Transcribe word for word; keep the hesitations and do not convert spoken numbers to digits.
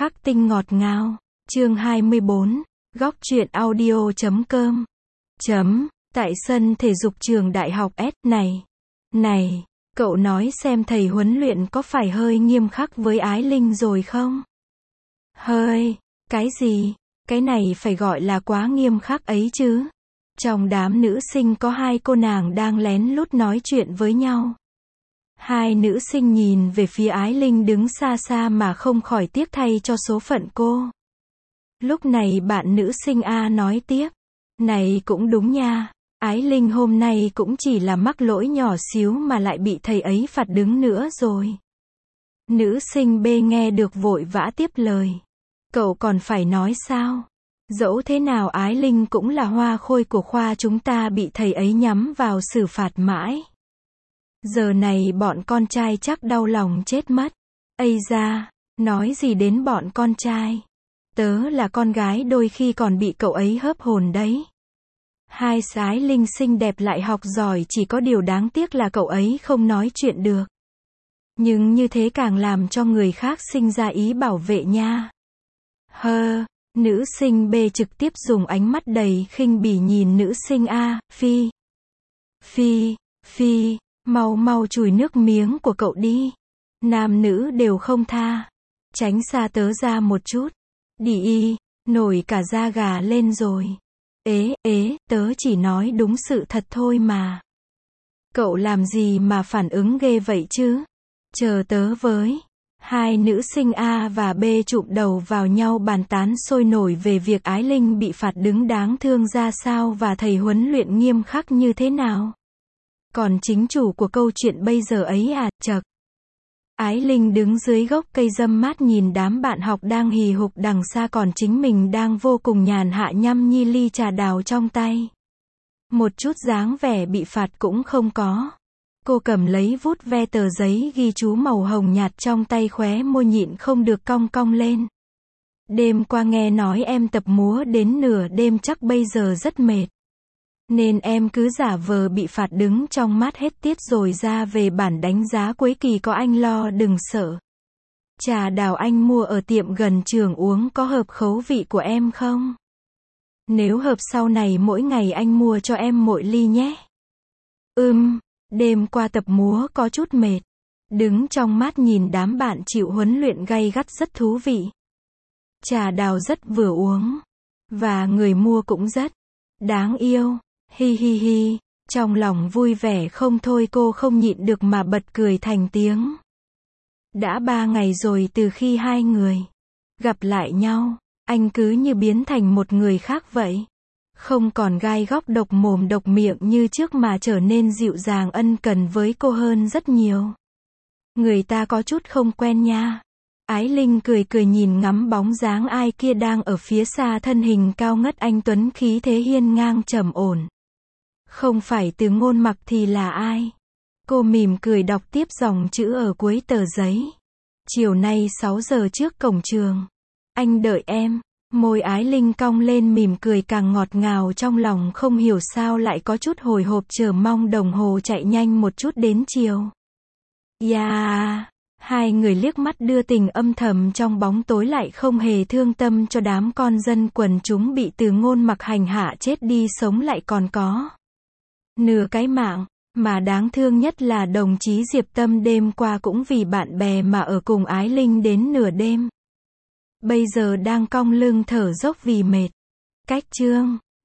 khắc tinh ngọt ngào. Chương hai mươi bốn, góc truyện audio chấm com. Chấm, tại sân thể dục trường đại học S, này, này, cậu nói xem thầy huấn luyện có phải hơi nghiêm khắc với Ái Linh rồi không? Hơi, cái gì, cái này phải gọi là quá nghiêm khắc ấy chứ. Trong đám nữ sinh có hai cô nàng đang lén lút nói chuyện với nhau. Hai nữ sinh nhìn về phía Ái Linh đứng xa xa mà không khỏi tiếc thay cho số phận cô. Lúc này bạn nữ sinh A nói tiếp. Này cũng đúng nha, Ái Linh hôm nay cũng chỉ là mắc lỗi nhỏ xíu mà lại bị thầy ấy phạt đứng nữa rồi. Nữ sinh B nghe được vội vã tiếp lời. Cậu còn phải nói sao? Dẫu thế nào Ái Linh cũng là hoa khôi của khoa chúng ta bị thầy ấy nhắm vào xử phạt mãi. Giờ này bọn con trai chắc đau lòng chết mất. Ây da, nói gì đến bọn con trai. Tớ là con gái đôi khi còn bị cậu ấy hớp hồn đấy. Hai Ái Linh xinh đẹp lại học giỏi, chỉ có điều đáng tiếc là cậu ấy không nói chuyện được. Nhưng như thế càng làm cho người khác sinh ra ý bảo vệ nha. Hơ, nữ sinh B trực tiếp dùng ánh mắt đầy khinh bỉ nhìn nữ sinh A, phi. Phi, phi, mau mau chùi nước miếng của cậu đi. Nam nữ đều không tha. Tránh xa tớ ra một chút. Đi y, nổi cả da gà lên rồi. Ế, ế, tớ chỉ nói đúng sự thật thôi mà. Cậu làm gì mà phản ứng ghê vậy chứ? Chờ tớ với. Hai nữ sinh A và B chụm đầu vào nhau bàn tán sôi nổi về việc Ái Linh bị phạt đứng đáng thương ra sao và thầy huấn luyện nghiêm khắc như thế nào. Còn chính chủ của câu chuyện bây giờ ấy à, chậc. Ái Linh đứng dưới gốc cây râm mát nhìn đám bạn học đang hì hục đằng xa, còn chính mình đang vô cùng nhàn hạ nhâm nhi ly trà đào trong tay. Một chút dáng vẻ bị phạt cũng không có. Cô cầm lấy vút ve tờ giấy ghi chú màu hồng nhạt trong tay, khóe môi nhịn không được cong cong lên. Đêm qua nghe nói em tập múa đến nửa đêm chắc bây giờ rất mệt. Nên em cứ giả vờ bị phạt đứng trong mát hết tiết rồi ra về bản đánh giá cuối kỳ có anh lo đừng sợ. Trà đào anh mua ở tiệm gần trường uống có hợp khẩu vị của em không? Nếu hợp sau này mỗi ngày anh mua cho em mỗi ly nhé. Ừm, đêm qua tập múa có chút mệt. Đứng trong mát nhìn đám bạn chịu huấn luyện gay gắt rất thú vị. Trà đào rất vừa uống. Và người mua cũng rất đáng yêu. Hi hi hi, trong lòng vui vẻ không thôi, cô không nhịn được mà bật cười thành tiếng. Đã ba ngày rồi từ khi hai người gặp lại nhau, anh cứ như biến thành một người khác vậy. Không còn gai góc độc mồm độc miệng như trước mà trở nên dịu dàng ân cần với cô hơn rất nhiều. Người ta có chút không quen nha. Ái Linh cười cười nhìn ngắm bóng dáng ai kia đang ở phía xa, thân hình cao ngất anh tuấn, khí thế hiên ngang trầm ổn. Không phải Từ Ngôn Mặc thì là ai? Cô mỉm cười đọc tiếp dòng chữ ở cuối tờ giấy. Chiều nay sáu giờ trước cổng trường. Anh đợi em. Môi Ái Linh cong lên mỉm cười càng ngọt ngào, trong lòng không hiểu sao lại có chút hồi hộp chờ mong đồng hồ chạy nhanh một chút đến chiều. Yeah. Hai người liếc mắt đưa tình âm thầm trong bóng tối, lại không hề thương tâm cho đám con dân quần chúng bị Từ Ngôn Mặc hành hạ chết đi sống lại còn có nửa cái mạng. Mà đáng thương nhất là đồng chí Diệp Tâm đêm qua cũng vì bạn bè mà ở cùng Ái Linh đến nửa đêm. Bây giờ đang cong lưng thở dốc vì mệt. Cách chương